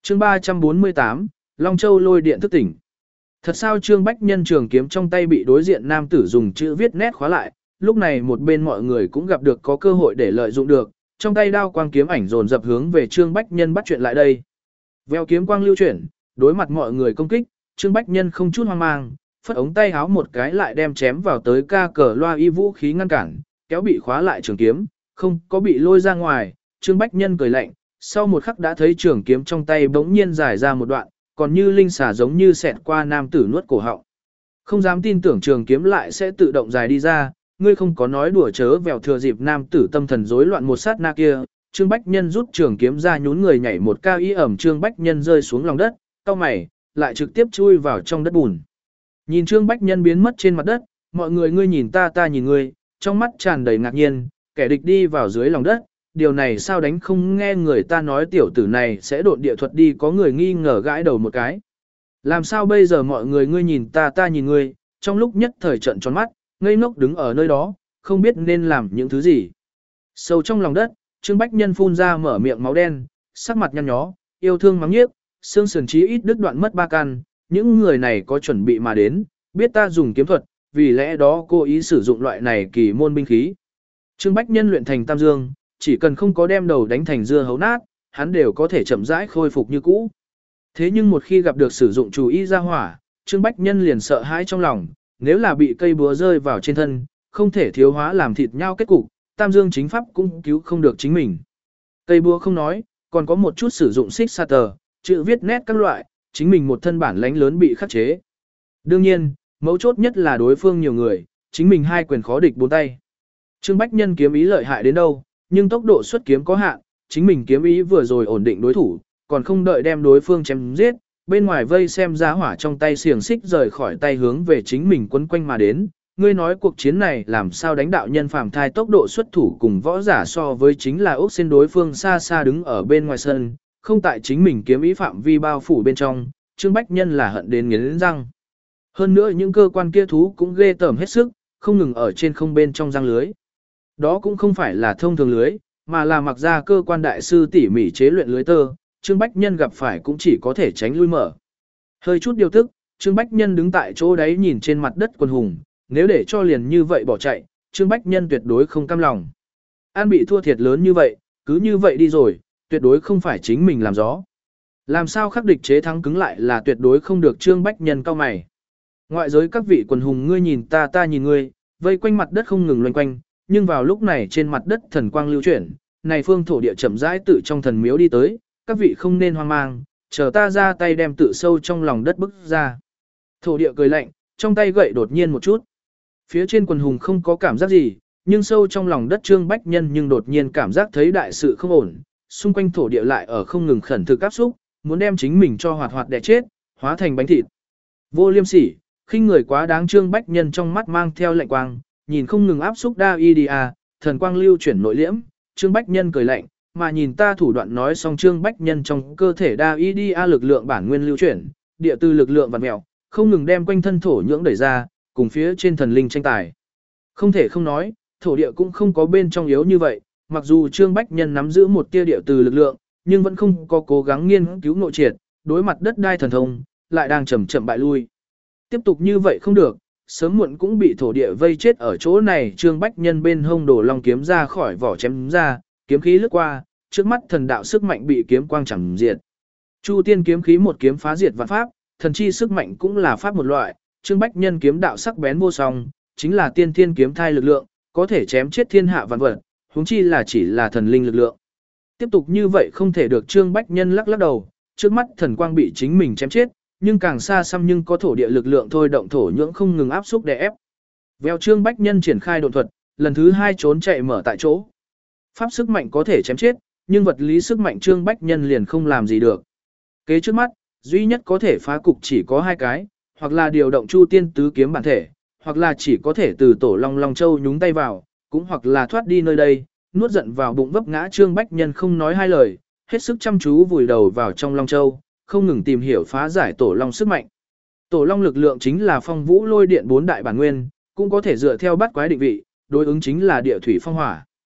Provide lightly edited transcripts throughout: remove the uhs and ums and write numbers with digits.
Chương 348, Long Châu lôi điện thức tỉnh. Thật sao Trương Bách Nhân trường kiếm trong tay bị đối diện nam tử dùng chữ viết nét khóa lại, lúc này một bên mọi người cũng gặp được có cơ hội để lợi dụng được, trong tay đao quang kiếm ảnh dồn dập hướng về Trương Bách Nhân bắt chuyện lại đây. Veo kiếm quang lưu chuyển, đối mặt mọi người công kích, Trương Bách Nhân không chút hoang mang, phất ống tay háo một cái lại đem chém vào tới ca cờ loa y vũ khí ngăn cản, kéo bị khóa lại trường kiếm, không có bị lôi ra ngoài, Trương Bách Nhân cười lạnh, sau một khắc đã thấy trường kiếm trong tay bỗng nhiên dài ra một đoạn, còn như linh xà giống như xẹt qua nam tử nuốt cổ họng. Không dám tin tưởng trường kiếm lại sẽ tự động dài đi ra, ngươi không có nói đùa chớ vèo thừa dịp nam tử tâm thần rối loạn một sát na kia, Trương Bách Nhân rút trường kiếm ra nhún người nhảy một cao y ẩm Trương Bách Nhân rơi xuống lòng đất, cau mày, lại trực tiếp chui vào trong đất bùn. Nhìn Trương Bách Nhân biến mất trên mặt đất, mọi người ngươi nhìn ta nhìn ngươi, trong mắt tràn đầy ngạc nhiên, kẻ địch đi vào dưới lòng đất, điều này sao đánh không nghe người ta nói tiểu tử này sẽ độn địa thuật đi, có người nghi ngờ gãi đầu một cái. Làm sao bây giờ mọi người ngươi nhìn ta nhìn ngươi, trong lúc nhất thời trận tròn mắt, ngây ngốc đứng ở nơi đó, không biết nên làm những thứ gì. Sâu trong lòng đất, Trương Bách Nhân phun ra mở miệng máu đen, sắc mặt nhăn nhó, yêu thương mắng nhiếc, xương sườn chí ít đứt đoạn mất 3 căn, những người này có chuẩn bị mà đến, biết ta dùng kiếm thuật, vì lẽ đó cố ý sử dụng loại này kỳ môn binh khí. Trương Bách Nhân luyện thành Tam Dương, chỉ cần không có đem đầu đánh thành dưa hấu nát, hắn đều có thể chậm rãi khôi phục như cũ. Thế nhưng một khi gặp được sử dụng chủ y ra hỏa, Trương Bách Nhân liền sợ hãi trong lòng, nếu là bị cây búa rơi vào trên thân, không thể thiếu hóa làm thịt nhau kết cục, Tam Dương chính pháp cũng cứu không được chính mình. Cây búa không nói, còn có một chút sử dụng xích sa tờ, chữ viết nét các loại, chính mình một thân bản lãnh lớn bị khắc chế. Đương nhiên, mấu chốt nhất là đối phương nhiều người, chính mình 2 quyền khó địch 4 tay. Trương Bách Nhân kiếm ý lợi hại đến đâu, nhưng tốc độ xuất kiếm có hạn, chính mình kiếm ý vừa rồi ổn định đối thủ, còn không đợi đem đối phương chém giết, bên ngoài vây xem giá hỏa trong tay xiềng xích rời khỏi tay hướng về chính mình quấn quanh mà đến. Ngươi nói cuộc chiến này làm sao đánh đạo nhân phàm thai tốc độ xuất thủ cùng võ giả so với chính là ốc xin đối phương xa xa đứng ở bên ngoài sân, không tại chính mình kiếm ý phạm vi bao phủ bên trong, Trương Bách Nhân là hận đến nghiến răng. Hơn nữa những cơ quan kia thú cũng ghê tởm hết sức, không ngừng ở trên không bên trong răng lưới. Đó cũng không phải là thông thường lưới, mà là mặc ra cơ quan đại sư tỉ mỉ chế luyện lưới tơ, Trương Bách Nhân gặp phải cũng chỉ có thể tránh lui mở. Hơi chút điều tức, Trương Bách Nhân đứng tại chỗ đấy nhìn trên mặt đất quần hùng, nếu để cho liền như vậy bỏ chạy, Trương Bách Nhân tuyệt đối không cam lòng. An bị thua thiệt lớn như vậy, cứ như vậy đi rồi, tuyệt đối không phải chính mình làm gió. Làm sao khắc địch chế thắng cứng lại là tuyệt đối không được. Trương Bách Nhân cao mày. Ngoại giới các vị quần hùng ngươi nhìn ta nhìn ngươi, vây quanh mặt đất không ngừng loanh quanh, nhưng vào lúc này trên mặt đất thần quang lưu chuyển, này phương thổ địa chậm rãi tự trong thần miếu đi tới, các vị không nên hoang mang, chờ ta ra tay đem tự sâu trong lòng đất bức ra. Thổ địa cười lạnh, trong tay gậy đột nhiên một chút. Phía trên quần hùng không có cảm giác gì, nhưng sâu trong lòng đất Trương Bách Nhân nhưng đột nhiên cảm giác thấy đại sự không ổn, xung quanh thổ địa lại ở không ngừng khẩn thực áp xúc, muốn đem chính mình cho hoạt đè chết, hóa thành bánh thịt. Vô liêm sỉ, khinh người quá đáng. Trương Bách Nhân trong mắt mang theo lạnh quang, nhìn không ngừng áp xúc Đa-i-đi-a, thần quang lưu chuyển nội liễm, Trương Bách Nhân cười lạnh, mà nhìn ta thủ đoạn. Nói xong Trương Bách Nhân trong cơ thể Đa-i-đi-a lực lượng bản nguyên lưu chuyển, địa từ lực lượng vặn mèo, không ngừng đem quanh thân thổ nhưỡng đẩy ra, cùng phía trên thần linh tranh tài. Không thể không nói, thổ địa cũng không có bên trong yếu như vậy, mặc dù Trương Bách Nhân nắm giữ một tia địa từ lực lượng, nhưng vẫn không có cố gắng nghiên cứu nội triệt, đối mặt đất đai thần thông, lại đang chậm chậm bại lui. Tiếp tục như vậy không được, sớm muộn cũng bị thổ địa vây chết ở chỗ này. Trương Bách Nhân bên hông đổ long kiếm ra khỏi vỏ chém ra, kiếm khí lướt qua, trước mắt thần đạo sức mạnh bị kiếm quang chẳng diệt. Chu tiên kiếm khí một kiếm phá diệt vạn pháp, thần chi sức mạnh cũng là pháp một loại, Trương Bách Nhân kiếm đạo sắc bén vô song, chính là tiên thiên kiếm thai lực lượng, có thể chém chết thiên hạ vạn vật, huống chi là chỉ là thần linh lực lượng. Tiếp tục như vậy không thể được. Trương Bách Nhân lắc lắc đầu, trước mắt thần quang bị chính mình chém chết, nhưng càng xa xăm nhưng có thổ địa lực lượng thôi động thổ nhưỡng không ngừng áp xúc đè ép. Vèo Trương Bách Nhân triển khai độn thuật, lần thứ 2 trốn chạy mở tại chỗ. Pháp sức mạnh có thể chém chết, nhưng vật lý sức mạnh Trương Bách Nhân liền không làm gì được. Kế trước mắt, duy nhất có thể phá cục chỉ có 2 cái, hoặc là điều động Chu Tiên tứ kiếm bản thể, hoặc là chỉ có thể từ tổ Long Châu nhúng tay vào, cũng hoặc là thoát đi nơi đây, nuốt giận vào bụng vấp ngã. Trương Bách Nhân không nói hai lời, hết sức chăm chú vùi đầu vào trong Long Châu, không ngừng tìm hiểu phá giải tổ Long sức mạnh. Tổ Long lực lượng chính là phong vũ lôi điện 4 đại bản nguyên, cũng có thể dựa theo bát quái định vị, đối ứng chính là địa thủy phong hỏa.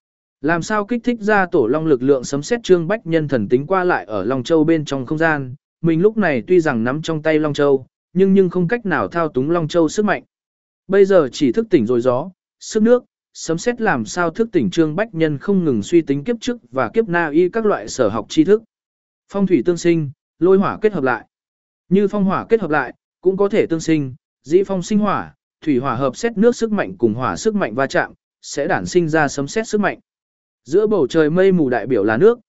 Làm sao kích thích ra tổ long lực lượng sấm sét Trương Bách Nhân thần tính qua lại ở Long Châu bên trong không gian, mình lúc này tuy rằng nắm trong tay Long Châu, nhưng không cách nào thao túng Long Châu sức mạnh. Bây giờ chỉ thức tỉnh rồi gió, sức nước, sấm sét làm sao thức tỉnh Trương Bách Nhân không ngừng suy tính kiếp trước và kiếp na y các loại sở học tri thức. Phong thủy tương sinh, lôi hỏa kết hợp lại. Như phong hỏa kết hợp lại, cũng có thể tương sinh, dĩ phong sinh hỏa, thủy hỏa hợp sét nước sức mạnh cùng hỏa sức mạnh va chạm, sẽ đản sinh ra sấm sét sức mạnh. Giữa bầu trời mây mù đại biểu là nước,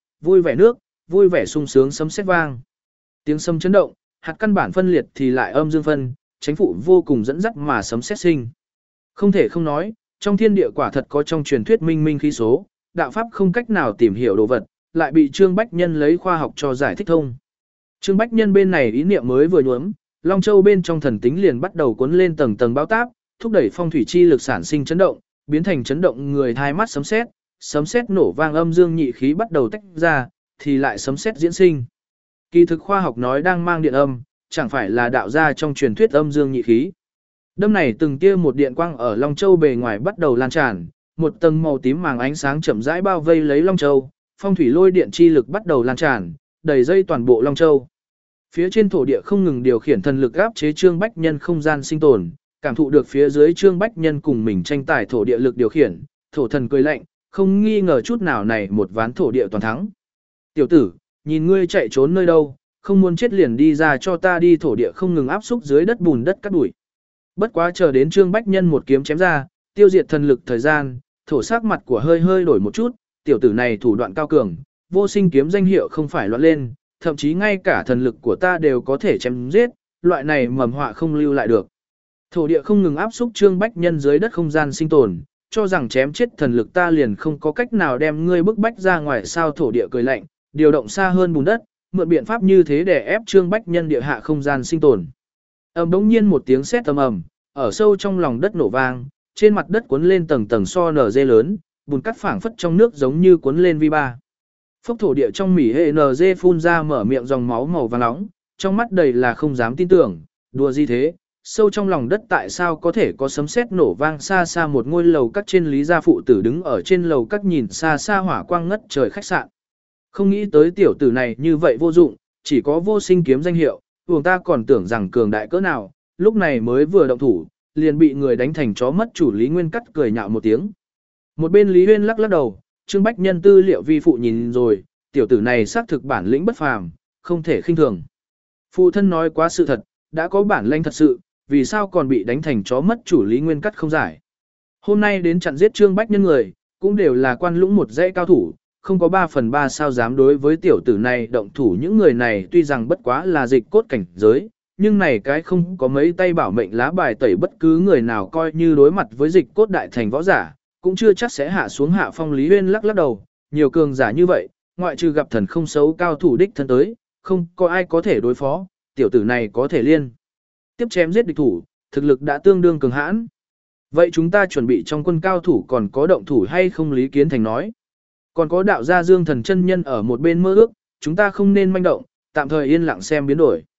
vui vẻ sung sướng sấm sét vang. Tiếng sấm chấn động, hạt căn bản phân liệt thì lại âm dương phân, chánh phụ vô cùng dẫn dắt mà sấm sét sinh. Không thể không nói, trong thiên địa quả thật có trong truyền thuyết minh minh khí số, đạo pháp không cách nào tìm hiểu đồ vật, lại bị Trương Bách Nhân lấy khoa học cho giải thích thông. Trương Bách Nhân bên này ý niệm mới vừa nhuốm, Long Châu bên trong thần tính liền bắt đầu cuốn lên tầng tầng bão táp, thúc đẩy phong thủy chi lực sản sinh chấn động, biến thành chấn động người thai mắt sấm sét nổ vang âm dương nhị khí bắt đầu tách ra, thì lại sấm sét diễn sinh. Kỳ thực khoa học nói đang mang điện âm, chẳng phải là đạo ra trong truyền thuyết âm dương nhị khí. Đâm này từng tia một điện quang ở Long Châu bề ngoài bắt đầu lan tràn, một tầng màu tím màng ánh sáng chậm rãi bao vây lấy Long Châu, phong thủy lôi điện chi lực bắt đầu lan tràn, đầy dây toàn bộ Long Châu. Phía trên thổ địa không ngừng điều khiển thần lực áp chế Trương Bách Nhân không gian sinh tồn, cảm thụ được phía dưới Trương Bách Nhân cùng mình tranh tài thổ địa lực điều khiển, thổ thần cười lạnh, không nghi ngờ chút nào này một ván thổ địa toàn thắng. Tiểu tử, nhìn ngươi chạy trốn nơi đâu, không muốn chết liền đi ra cho ta đi. Thổ địa không ngừng áp xúc dưới đất bùn đất cắt đuổi. Bất quá chờ đến Trương Bách Nhân một kiếm chém ra, tiêu diệt thần lực thời gian, thổ sắc mặt của hơi đổi một chút, tiểu tử này thủ đoạn cao cường, vô sinh kiếm danh hiệu không phải loạn lên, thậm chí ngay cả thần lực của ta đều có thể chém giết, loại này mầm họa không lưu lại được. Thổ địa không ngừng áp xúc Trương Bách Nhân dưới đất không gian sinh tồn, cho rằng chém chết thần lực ta liền không có cách nào đem ngươi bức bách ra ngoài. Sao thổ địa cười lạnh, điều động xa hơn bùn đất, mượn biện pháp như thế để ép Trương Bách Nhân địa hạ không gian sinh tồn. Đống nhiên một tiếng sét ầm, ở sâu trong lòng đất nổ vang, trên mặt đất cuốn lên tầng tầng so nở dê lớn, bùn cắt phảng phất trong nước giống như cuốn lên vi ba. Phốc thổ địa trong mỉ hệ nở dê phun ra mở miệng dòng máu màu vàng nóng, trong mắt đầy là không dám tin tưởng, đùa gì thế, sâu trong lòng đất tại sao có thể có sấm sét nổ vang. Xa xa một ngôi lầu các trên Lý gia phụ tử đứng ở trên lầu các nhìn xa xa hỏa quang ngất trời khách sạn. Không nghĩ tới tiểu tử này như vậy vô dụng, chỉ có vô sinh kiếm danh hiệu, vùng ta còn tưởng rằng cường đại cỡ nào, lúc này mới vừa động thủ, liền bị người đánh thành chó mất chủ. Lý Nguyên Cắt cười nhạo một tiếng. Một bên Lý Huyên lắc lắc đầu, Trương Bách Nhân tư liệu vi phụ nhìn rồi, tiểu tử này xác thực bản lĩnh bất phàm, không thể khinh thường. Phụ thân nói quá sự thật, đã có bản lĩnh thật sự, vì sao còn bị đánh thành chó mất chủ. Lý Nguyên Cắt không giải. Hôm nay đến chặn giết Trương Bách Nhân người, cũng đều là quan lũng một dãy cao thủ, không có 3/3 sao dám đối với tiểu tử này động thủ. Những người này tuy rằng bất quá là dịch cốt cảnh giới, nhưng này cái không có mấy tay bảo mệnh lá bài tẩy, bất cứ người nào coi như đối mặt với dịch cốt đại thành võ giả, cũng chưa chắc sẽ hạ xuống hạ phong. Lý Huyên lắc lắc đầu, nhiều cường giả như vậy, ngoại trừ gặp thần không xấu cao thủ đích thân tới, không có ai có thể đối phó, tiểu tử này có thể liên tiếp chém giết địch thủ, thực lực đã tương đương cường hãn. Vậy chúng ta chuẩn bị trong quân cao thủ còn có động thủ hay không? Lý Kiến Thành nói. Còn có đạo gia Dương Thần chân nhân ở một bên mơ ước, chúng ta không nên manh động, tạm thời yên lặng xem biến đổi.